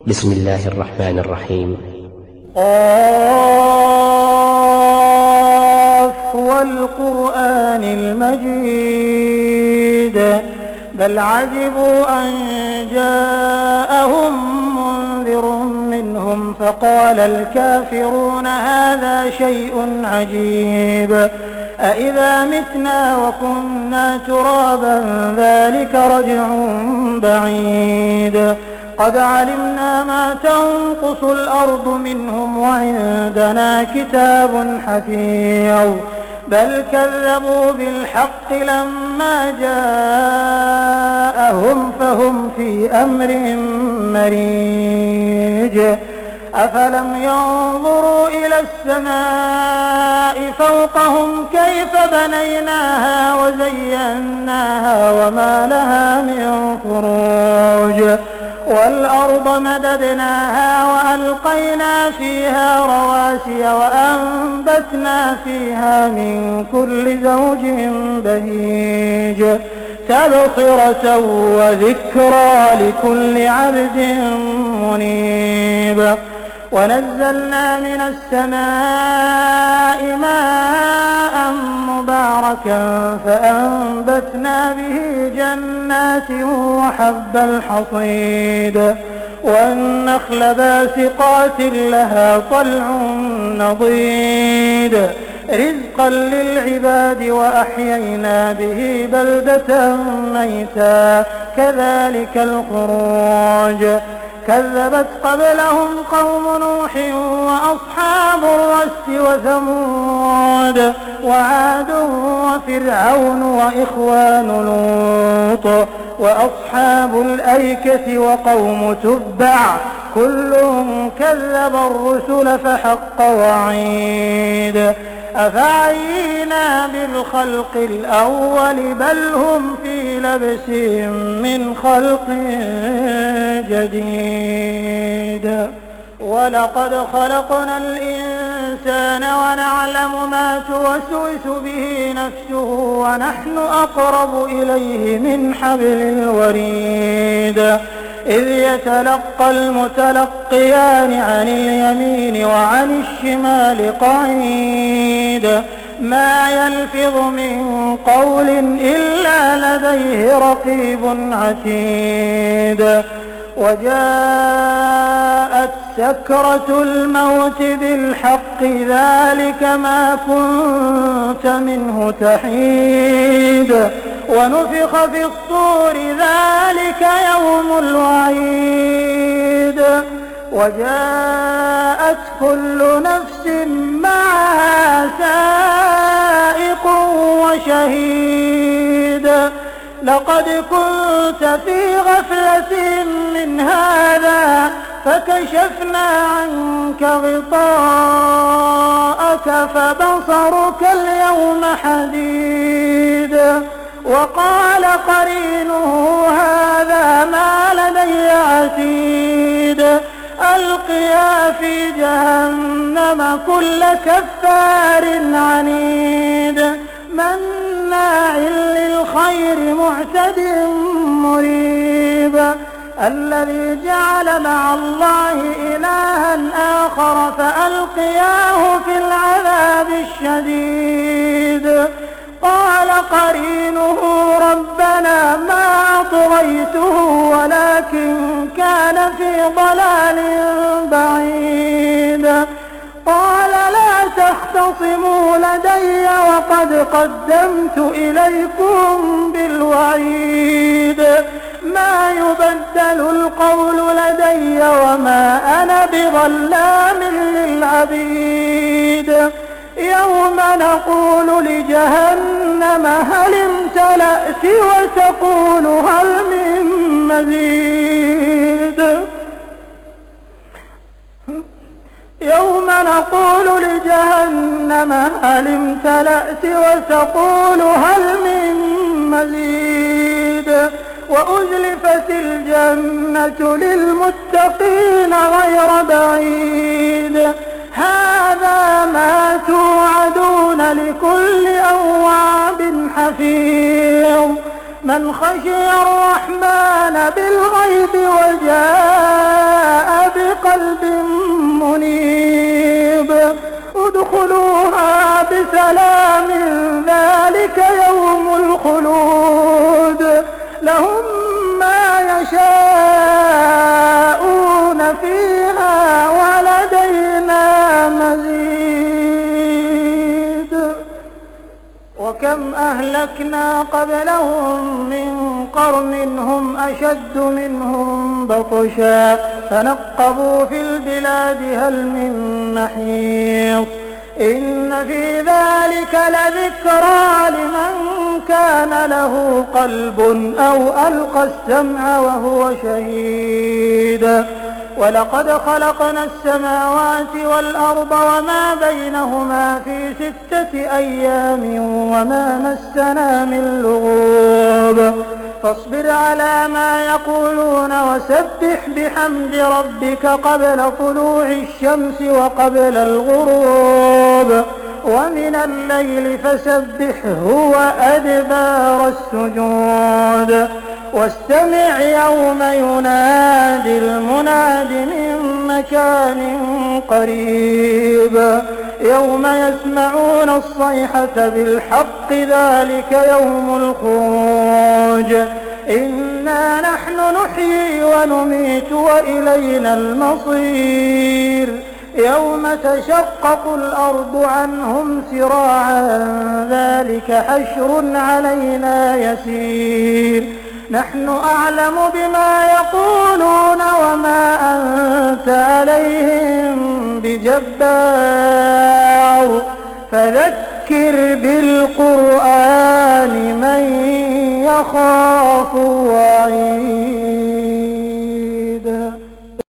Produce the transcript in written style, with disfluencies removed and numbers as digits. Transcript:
بسم الله الرحمن الرحيم. قاف والقرآن المجيد بل عجبوا أن جاءهم منذر منهم فقال الكافرون هذا شيء عجيب أإذا متنا وكنا ترابا ذلك رجع بعيد قد علمنا ما تنقص الأرض منهم وعندنا كتاب حفيظ بل كذبوا بالحق لما جاءهم فهم في أمر مريج أفلم ينظروا إلى السماء فوقهم كيف بنيناها وزيناها وما لها من فروج والأرض مددناها وألقينا فيها رواسي وأنبتنا فيها من كل زوج بهيج تبصرة وذكرى لكل عبد منيب ونزلنا من السماء ماء مباركا فأنبتنا به جنات وحب الحصيد والنخل باسقات لها طلع نضيد رزقا للعباد وأحيينا به بلدة ميتا كذلك الخروج كذبت قبلهم قوم نوح وأصحاب الرس وثمود وعاد وفرعون وإخوان لوط وأصحاب الأيكة وقوم تبع كل كذب الرسل فحق وعيد أفعينا بالخلق الأول بل هم في لبس من خلق جديد ولقد خلقنا الإنسان ونعلم ما توسوس به نفسه ونحن أقرب إليه من حبل الوريد إذ يتلقى المتلقيان عن اليمين وعن الشمال قعيد ما يلفظ من قول إلا لديه رقيب عتيد وجاءت سكرة الموت بالحق ذلك ما كنت منه تحيد ونفخ في الصور ذلك يوم الوعيد وجاءت كل نفس معها سائق وشهيد لقد كنت في غفلة من هذا فكشفنا عنك غطاءك فبصرك اليوم حديد وقال قرينه هذا ما لدي عتيد ألقيا في جهنم كل كفار عنيد مناع للخير معتد مريب الذي جعل مع الله إلها آخر فألقياه في العذاب الشديد قال قرينه ربنا ما أطغيته ولكن كان في ضلال بعيد قال لا تختصموا لدي وقد قدمت إليكم بالوعيد ما يبدل القول لدي وما أنا بظلام للعبيد يوم نقول لجهنم هل امتلأت وتقول هل من مزيد يوم نقول لجهنم هل امتلأت وتقول هل من مزيد وأزلفت الجنة للمتقين غير بعيد هذا ما توعدون لكل أواب حفيظ من خشي الرحمن بالغيب وجاء أهلكنا قبلهم من قرن هم أشد منهم بطشا فنقبوا في البلاد هل من محيص إن في ذلك لذكرى لمن كان له قلب أو ألقى السمع وهو شهيد ولقد خلقنا السماوات والأرض وما بينهما في 6 أيام وما مسنا من لغوب فاصبر على ما يقولون وسبح بحمد ربك قبل طلوع الشمس وقبل الغروب ومن الليل فسبحه وأدبار السجود واستمع يوم ينادي المناد من مكان قريب يوم يسمعون الصيحة بالحق ذلك يوم الخروج إنا نحن نحيي ونميت وإلينا المصير يوم تشقق الأرض عنهم سراعا ذلك حشر علينا يسير نحن أعلم بما يقولون وما أنت عليهم بجبار فذكر بالقرآن